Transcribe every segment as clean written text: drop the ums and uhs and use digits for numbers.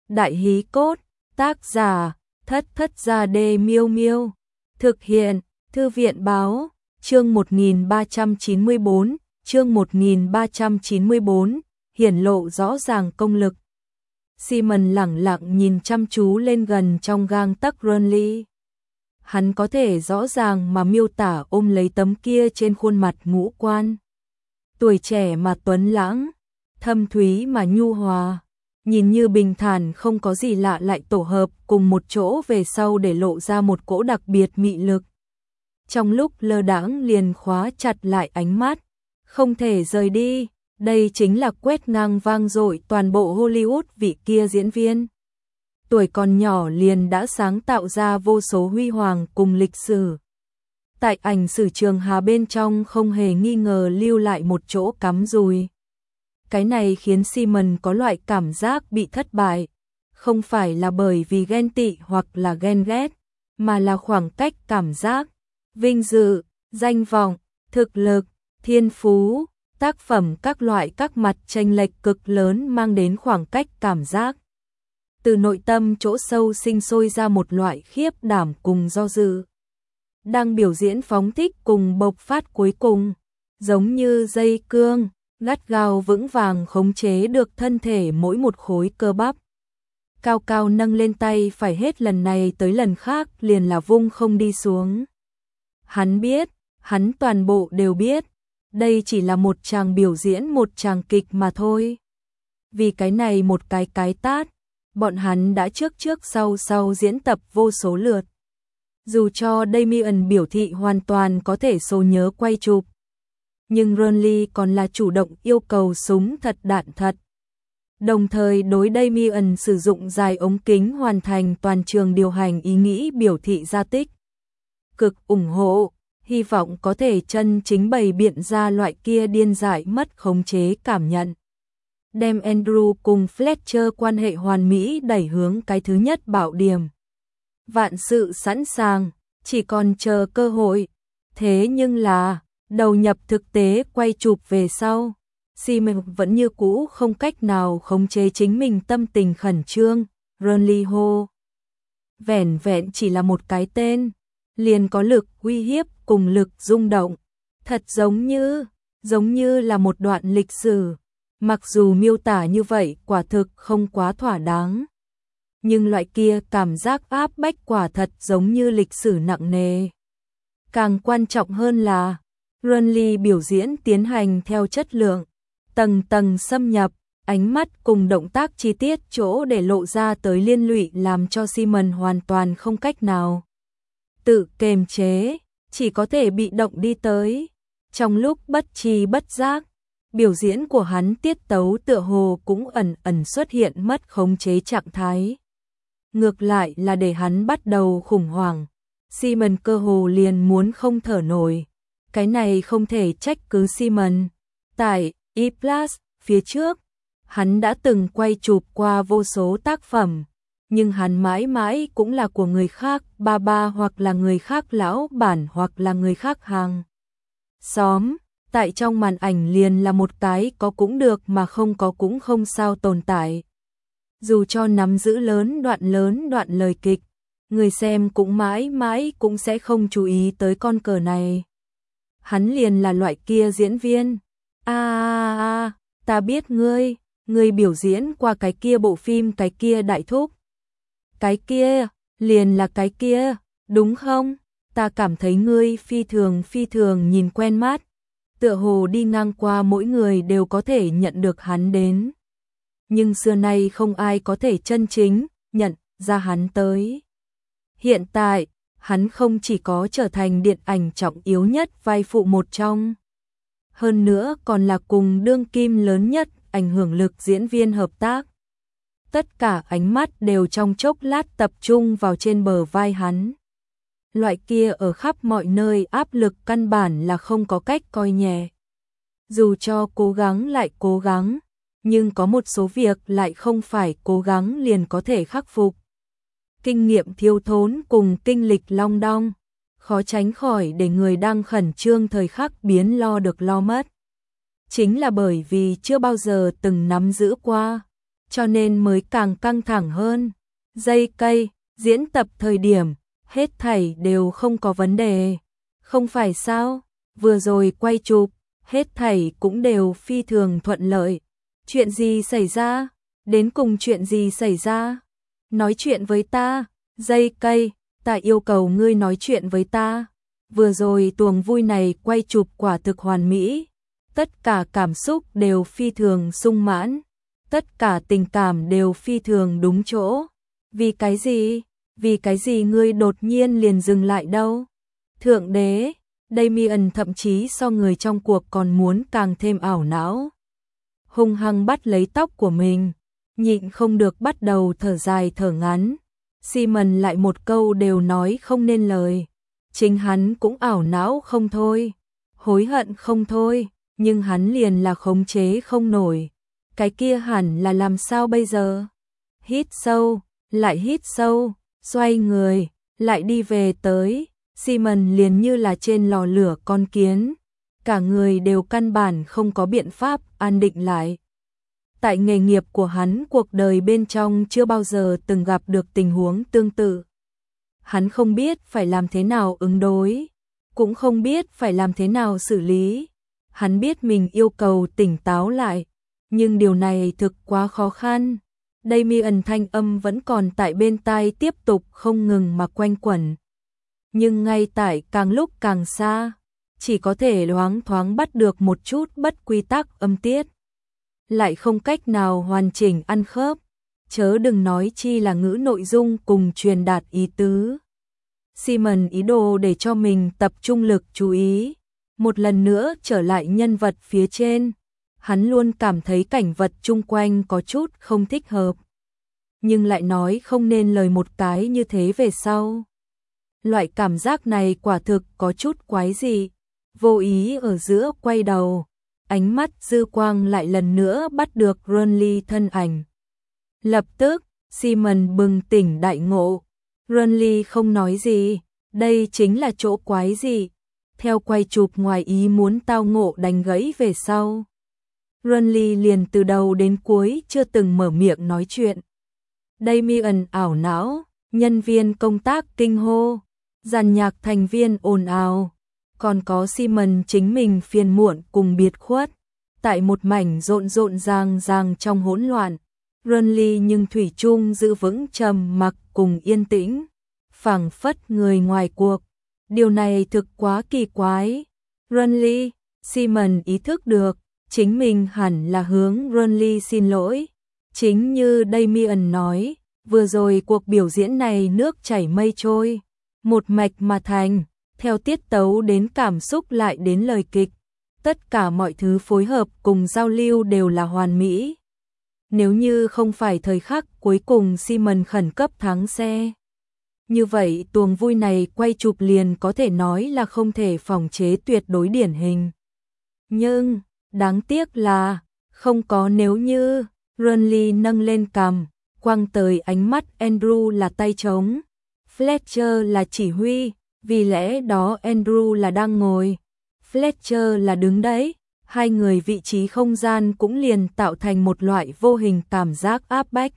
Đại hí cốt, tác giả, Thất Thất Gia Đê Miêu Miêu. Thực hiện, Thư viện báo, chương 1394, chương 1394, hiển lộ rõ ràng công lực. Simon lẳng lặng nhìn chăm chú lên gần trong gang tấc Renly. Hắn có thể rõ ràng mà miêu tả ôm lấy tấm kia trên khuôn mặt ngũ quan. Tuổi trẻ mà tuấn lãng, thâm thúy mà nhu hòa, nhìn như bình thản không có gì lạ lại tổ hợp cùng một chỗ về sau để lộ ra một cỗ đặc biệt mị lực. Trong lúc lơ đãng liền khóa chặt lại ánh mắt, không thể rời đi, đây chính là quét ngang vang dội toàn bộ Hollywood vị kia diễn viên. Tuổi còn nhỏ liền đã sáng tạo ra vô số huy hoàng cùng lịch sử. Tại ảnh sử trường Hà bên trong không hề nghi ngờ lưu lại một chỗ cắm dùi. Cái này khiến Simon có loại cảm giác bị thất bại, không phải là bởi vì ghen tị hoặc là ghen ghét, mà là khoảng cách cảm giác, vinh dự, danh vọng, thực lực, thiên phú, tác phẩm các loại các mặt chênh lệch cực lớn mang đến khoảng cách cảm giác. Từ nội tâm chỗ sâu sinh sôi ra một loại khiếp đảm cùng do dự. Đang biểu diễn phóng thích cùng bộc phát cuối cùng, giống như dây cương, gắt gao vững vàng khống chế được thân thể mỗi một khối cơ bắp. Cao cao nâng lên tay phải hết lần này tới lần khác liền là vung không đi xuống. Hắn biết, hắn toàn bộ đều biết, đây chỉ là một tràng biểu diễn, một tràng kịch mà thôi. Vì cái này một cái tát, bọn hắn đã trước sau diễn tập vô số lượt. Dù cho Damien biểu thị hoàn toàn có thể số nhớ quay chụp, nhưng Renly còn là chủ động yêu cầu súng thật đạn thật. Đồng thời đối Damien sử dụng dài ống kính hoàn thành toàn trường điều hành ý nghĩ biểu thị ra tích cực ủng hộ, hy vọng có thể chân chính bày biện ra loại kia điên dại mất khống chế cảm nhận. Đem Andrew cùng Fletcher quan hệ hoàn mỹ đẩy hướng cái thứ nhất bảo điểm. Vạn sự sẵn sàng, chỉ còn chờ cơ hội. Thế nhưng là, đầu nhập thực tế quay chụp về sau, Simon vẫn như cũ không cách nào khống chế chính mình tâm tình khẩn trương. Renly hô. Vẻn vẹn chỉ là một cái tên, liền có lực uy hiếp cùng lực rung động. Thật giống như là một đoạn lịch sử. Mặc dù miêu tả như vậy quả thực không quá thỏa đáng, nhưng loại kia cảm giác áp bách quả thật giống như lịch sử nặng nề. Càng quan trọng hơn là, Renly biểu diễn tiến hành theo chất lượng, tầng tầng xâm nhập, ánh mắt cùng động tác chi tiết chỗ để lộ ra tới liên lụy làm cho Simon hoàn toàn không cách nào tự kềm chế, chỉ có thể bị động đi tới. Trong lúc bất tri bất giác, biểu diễn của hắn tiết tấu tựa hồ cũng ẩn ẩn xuất hiện mất khống chế trạng thái. Ngược lại là để hắn bắt đầu khủng hoảng, Simon cơ hồ liền muốn không thở nổi. Cái này không thể trách cứ Simon. Tại E+ phía trước, hắn đã từng quay chụp qua vô số tác phẩm, nhưng hắn mãi mãi cũng là của người khác, ba hoặc là người khác lão bản hoặc là người khác hàng xóm. Tại trong màn ảnh liền là một cái có cũng được mà không có cũng không sao tồn tại. Dù cho nắm giữ lớn đoạn lời kịch, người xem cũng mãi mãi cũng sẽ không chú ý tới con cờ này. Hắn liền là loại kia diễn viên. Ta biết ngươi biểu diễn qua cái kia bộ phim cái kia đại thúc. Cái kia, liền là cái kia, đúng không? Ta cảm thấy ngươi phi thường nhìn quen mắt. Tựa hồ đi ngang qua mỗi người đều có thể nhận được hắn đến. Nhưng xưa nay không ai có thể chân chính nhận ra hắn tới. Hiện tại, hắn không chỉ có trở thành điện ảnh trọng yếu nhất vai phụ một trong. Hơn nữa còn là cùng đương kim lớn nhất ảnh hưởng lực diễn viên hợp tác. Tất cả ánh mắt đều trong chốc lát tập trung vào trên bờ vai hắn. Loại kia ở khắp mọi nơi áp lực căn bản là không có cách coi nhẹ. Dù cho cố gắng lại cố gắng, nhưng có một số việc lại không phải cố gắng liền có thể khắc phục. Kinh nghiệm thiếu thốn cùng kinh lịch long đong, khó tránh khỏi để người đang khẩn trương thời khắc biến lo được lo mất. Chính là bởi vì chưa bao giờ từng nắm giữ qua, cho nên mới càng căng thẳng hơn. Dây cây, diễn tập thời điểm, hết thảy đều không có vấn đề. Không phải sao, vừa rồi quay chụp, hết thảy cũng đều phi thường thuận lợi. Chuyện gì xảy ra? Đến cùng chuyện gì xảy ra? Nói chuyện với ta, dây cây, ta yêu cầu ngươi nói chuyện với ta. Vừa rồi tuồng vui này quay chụp quả thực hoàn mỹ. Tất cả cảm xúc đều phi thường sung mãn. Tất cả tình cảm đều phi thường đúng chỗ. Vì cái gì? Vì cái gì ngươi đột nhiên liền dừng lại đâu? Thượng đế, Damien thậm chí so người trong cuộc còn muốn càng thêm ảo não. Hung hăng bắt lấy tóc của mình, nhịn không được bắt đầu thở dài thở ngắn. Simon lại một câu đều nói không nên lời. Chính hắn cũng ảo não không thôi, hối hận không thôi, nhưng hắn liền là khống chế không nổi. Cái kia hẳn là làm sao bây giờ? Hít sâu, lại hít sâu, xoay người, lại đi về tới. Simon liền như là trên lò lửa con kiến, cả người đều căn bản không có biện pháp an định lại. Tại nghề nghiệp của hắn, cuộc đời bên trong chưa bao giờ từng gặp được tình huống tương tự. Hắn không biết phải làm thế nào ứng đối, cũng không biết phải làm thế nào xử lý. Hắn biết mình yêu cầu tỉnh táo lại, nhưng điều này thực quá khó khăn. Damien thanh âm vẫn còn tại bên tai tiếp tục không ngừng mà quanh quẩn. Nhưng ngay tại càng lúc càng xa, chỉ có thể loáng thoáng bắt được một chút bất quy tắc âm tiết. Lại không cách nào hoàn chỉnh ăn khớp, chớ đừng nói chi là ngữ nội dung cùng truyền đạt ý tứ. Simon ý đồ để cho mình tập trung lực chú ý, một lần nữa trở lại nhân vật phía trên. Hắn luôn cảm thấy cảnh vật chung quanh có chút không thích hợp, nhưng lại nói không nên lời một cái như thế về sau. Loại cảm giác này quả thực có chút quái dị. Vô ý ở giữa quay đầu, ánh mắt dư quang lại lần nữa bắt được Renly thân ảnh. Lập tức, Simon bừng tỉnh đại ngộ. Renly không nói gì, đây chính là chỗ quái gì. Theo quay chụp ngoài ý muốn tao ngộ đánh gãy về sau. Renly liền từ đầu đến cuối chưa từng mở miệng nói chuyện. Damien ảo não, nhân viên công tác kinh hô, dàn nhạc thành viên ồn ào, còn có Simon chính mình phiền muộn cùng biệt khuất. Tại một mảnh rộn rộn ràng ràng trong hỗn loạn, Renly nhưng thủy chung giữ vững trầm mặc cùng yên tĩnh, phảng phất người ngoài cuộc. Điều này thực quá kỳ quái. Renly, Simon ý thức được, chính mình hẳn là hướng Renly xin lỗi. Chính như Damien nói, vừa rồi cuộc biểu diễn này nước chảy mây trôi, một mạch mà thành, theo tiết tấu đến cảm xúc lại đến lời kịch. Tất cả mọi thứ phối hợp cùng giao lưu đều là hoàn mỹ. Nếu như không phải thời khắc cuối cùng Simon khẩn cấp thắng xe, như vậy tuồng vui này quay chụp liền có thể nói là không thể phòng chế tuyệt đối điển hình. Nhưng, đáng tiếc là, không có nếu như. Renly nâng lên cằm, quăng tới ánh mắt Andrew là tay trống, Fletcher là chỉ huy, vì lẽ đó Andrew là đang ngồi, Fletcher là đứng đấy. Hai người vị trí không gian cũng liền tạo thành một loại vô hình cảm giác áp bách.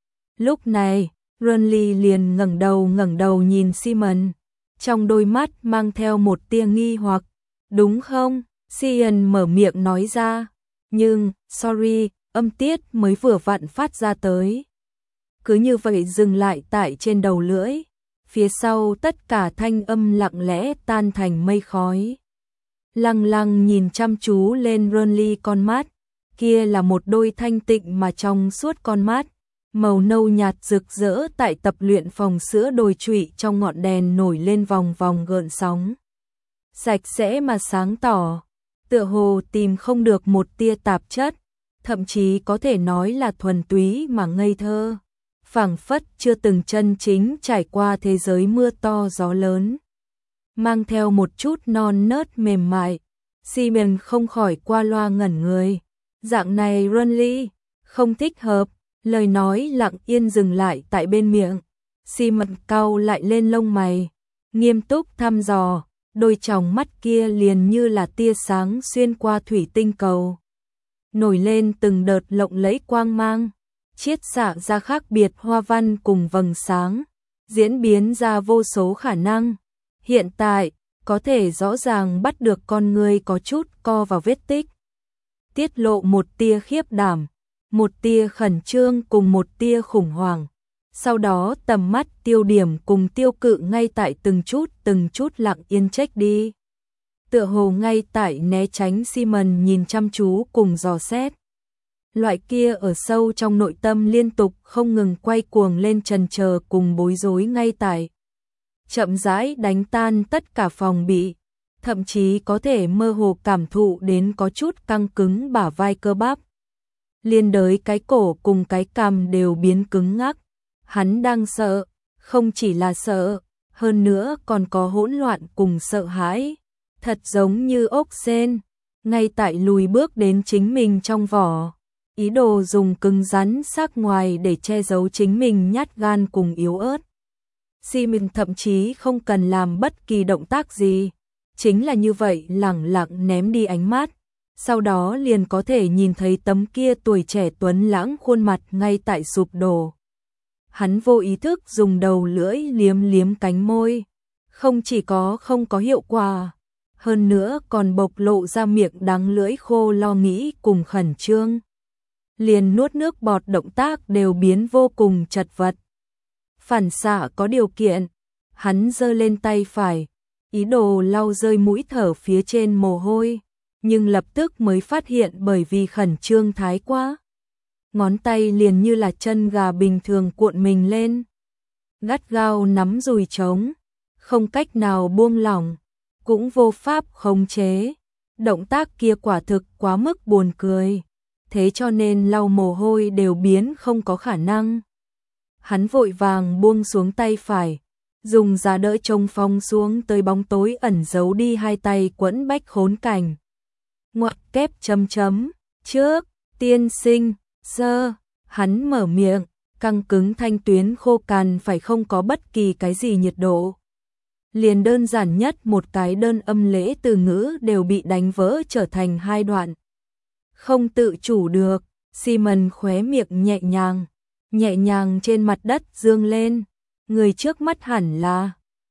Lúc này, Renly liền ngẩng đầu nhìn Simon, trong đôi mắt mang theo một tia nghi hoặc. Đúng không? Sian mở miệng nói ra. Nhưng, sorry, âm tiết mới vừa vặn phát ra tới. Cứ như vậy dừng lại tại trên đầu lưỡi. Phía sau tất cả thanh âm lặng lẽ tan thành mây khói. Lăng lăng nhìn chăm chú lên Renly con mắt. Kia là một đôi thanh tịnh mà trong suốt con mắt. Màu nâu nhạt rực rỡ tại tập luyện phòng sữa đồi trụy trong ngọn đèn nổi lên vòng vòng gợn sóng. Sạch sẽ mà sáng tỏ, tựa hồ tìm không được một tia tạp chất, thậm chí có thể nói là thuần túy mà ngây thơ, phảng phất chưa từng chân chính trải qua thế giới mưa to gió lớn. Mang theo một chút non nớt mềm mại, Simon không khỏi qua loa ngẩn người. Dạng này Renly, không thích hợp. Lời nói lặng yên dừng lại tại bên miệng. Simon cau lại lên lông mày, nghiêm túc thăm dò, đôi tròng mắt kia liền như là tia sáng xuyên qua thủy tinh cầu, nổi lên từng đợt lộng lẫy quang mang. chiết xạ ra khác biệt hoa văn cùng vầng sáng, diễn biến ra vô số khả năng. Hiện tại, có thể rõ ràng bắt được con người có chút co vào vết tích. Tiết lộ một tia khiếp đảm, một tia khẩn trương cùng một tia khủng hoảng. Sau đó tầm mắt tiêu điểm cùng tiêu cự ngay tại từng chút lặng yên check đi. Tựa hồ ngay tại né tránh Simon nhìn chăm chú cùng dò xét. Loại kia ở sâu trong nội tâm liên tục không ngừng quay cuồng lên trần chờ cùng bối rối ngay tại. Chậm rãi đánh tan tất cả phòng bị, thậm chí có thể mơ hồ cảm thụ đến có chút căng cứng bả vai cơ bắp. Liên đới cái cổ cùng cái cằm đều biến cứng ngắc. Hắn đang sợ, không chỉ là sợ, hơn nữa còn có hỗn loạn cùng sợ hãi. Thật giống như ốc sên, ngay tại lùi bước đến chính mình trong vỏ. Ý đồ dùng cứng rắn xác ngoài để che giấu chính mình nhát gan cùng yếu ớt. Simon thậm chí không cần làm bất kỳ động tác gì. Chính là như vậy lẳng lặng ném đi ánh mắt. Sau đó liền có thể nhìn thấy tấm kia tuổi trẻ tuấn lãng khuôn mặt ngay tại sụp đổ. Hắn vô ý thức dùng đầu lưỡi liếm liếm cánh môi. Không chỉ không có hiệu quả, hơn nữa còn bộc lộ ra miệng đắng lưỡi khô lo nghĩ cùng khẩn trương. Liền nuốt nước bọt động tác đều biến vô cùng chật vật. Phản xạ có điều kiện, hắn giơ lên tay phải, ý đồ lau rơi mũi thở phía trên mồ hôi, nhưng lập tức mới phát hiện bởi vì khẩn trương thái quá. Ngón tay liền như là chân gà bình thường cuộn mình lên. Gắt gao nắm dùi trống, không cách nào buông lỏng, cũng vô pháp khống chế. Động tác kia quả thực quá mức buồn cười, thế cho nên lau mồ hôi đều biến không có khả năng. Hắn vội vàng buông xuống tay phải, dùng giá đỡ trông phong xuống tới bóng tối ẩn giấu đi hai tay quẫn bách khốn cảnh. Ngoặc kép chấm chấm, trước, tiên sinh, sơ, hắn mở miệng, căng cứng thanh tuyến khô cằn phải không có bất kỳ cái gì nhiệt độ. Liền đơn giản nhất một cái đơn âm lễ từ ngữ đều bị đánh vỡ trở thành hai đoạn. Không tự chủ được, Simon khóe miệng nhẹ nhàng trên mặt đất dương lên. Người trước mắt hẳn là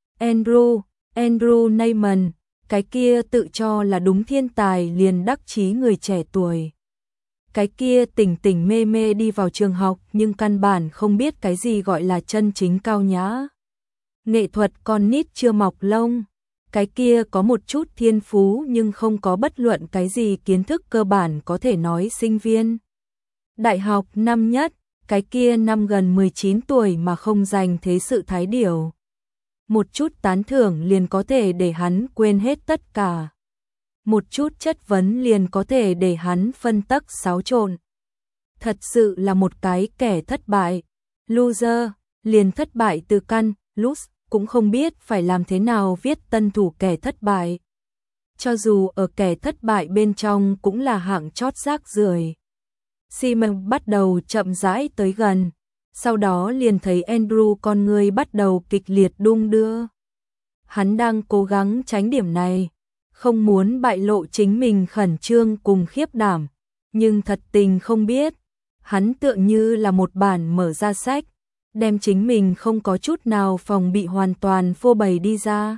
Andrew Neyman, cái kia tự cho là đúng thiên tài liền đắc chí người trẻ tuổi. Cái kia tỉnh mê mê đi vào trường học nhưng căn bản không biết cái gì gọi là chân chính cao nhã. Nghệ thuật con nít chưa mọc lông. Cái kia có một chút thiên phú nhưng không có bất luận cái gì kiến thức cơ bản có thể nói sinh viên. Đại học năm nhất, cái kia năm gần 19 tuổi mà không dành thế sự thái điểu. Một chút tán thưởng liền có thể để hắn quên hết tất cả. Một chút chất vấn liền có thể để hắn phân tắc xáo trộn. Thật sự là một cái kẻ thất bại. Loser, liền thất bại từ căn, lose, cũng không biết phải làm thế nào viết tân thủ kẻ thất bại. Cho dù ở kẻ thất bại bên trong cũng là hạng chót rác rưởi. Simon bắt đầu chậm rãi tới gần, sau đó liền thấy Andrew con người bắt đầu kịch liệt đung đưa. Hắn đang cố gắng tránh điểm này, không muốn bại lộ chính mình khẩn trương cùng khiếp đảm, nhưng thật tình không biết, hắn tựa như là một bản mở ra sách, đem chính mình không có chút nào phòng bị hoàn toàn phô bày đi ra.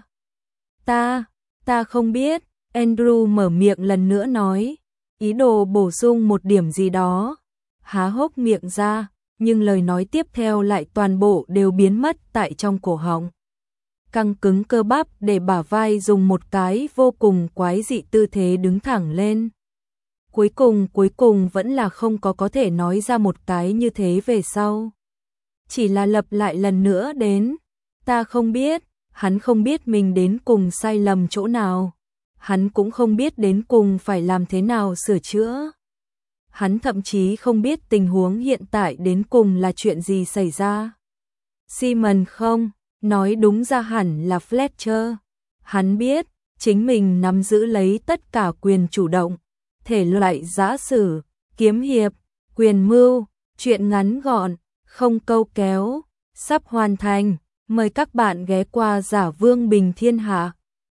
Ta không biết, Andrew mở miệng lần nữa nói, ý đồ bổ sung một điểm gì đó, há hốc miệng ra, nhưng lời nói tiếp theo lại toàn bộ đều biến mất tại trong cổ họng. Căng cứng cơ bắp để bả vai dùng một cái vô cùng quái dị tư thế đứng thẳng lên. Cuối cùng vẫn là không có thể nói ra một cái như thế về sau. Chỉ là lặp lại lần nữa đến, ta không biết, hắn không biết mình đến cùng sai lầm chỗ nào. Hắn cũng không biết đến cùng phải làm thế nào sửa chữa. Hắn thậm chí không biết tình huống hiện tại đến cùng là chuyện gì xảy ra. Simon không, nói đúng ra hẳn là Fletcher. Hắn biết, chính mình nắm giữ lấy tất cả quyền chủ động, thể loại giã sử, kiếm hiệp, quyền mưu, chuyện ngắn gọn, không câu kéo, sắp hoàn thành. Mời các bạn ghé qua Giả Vương Bình Thiên Hạ.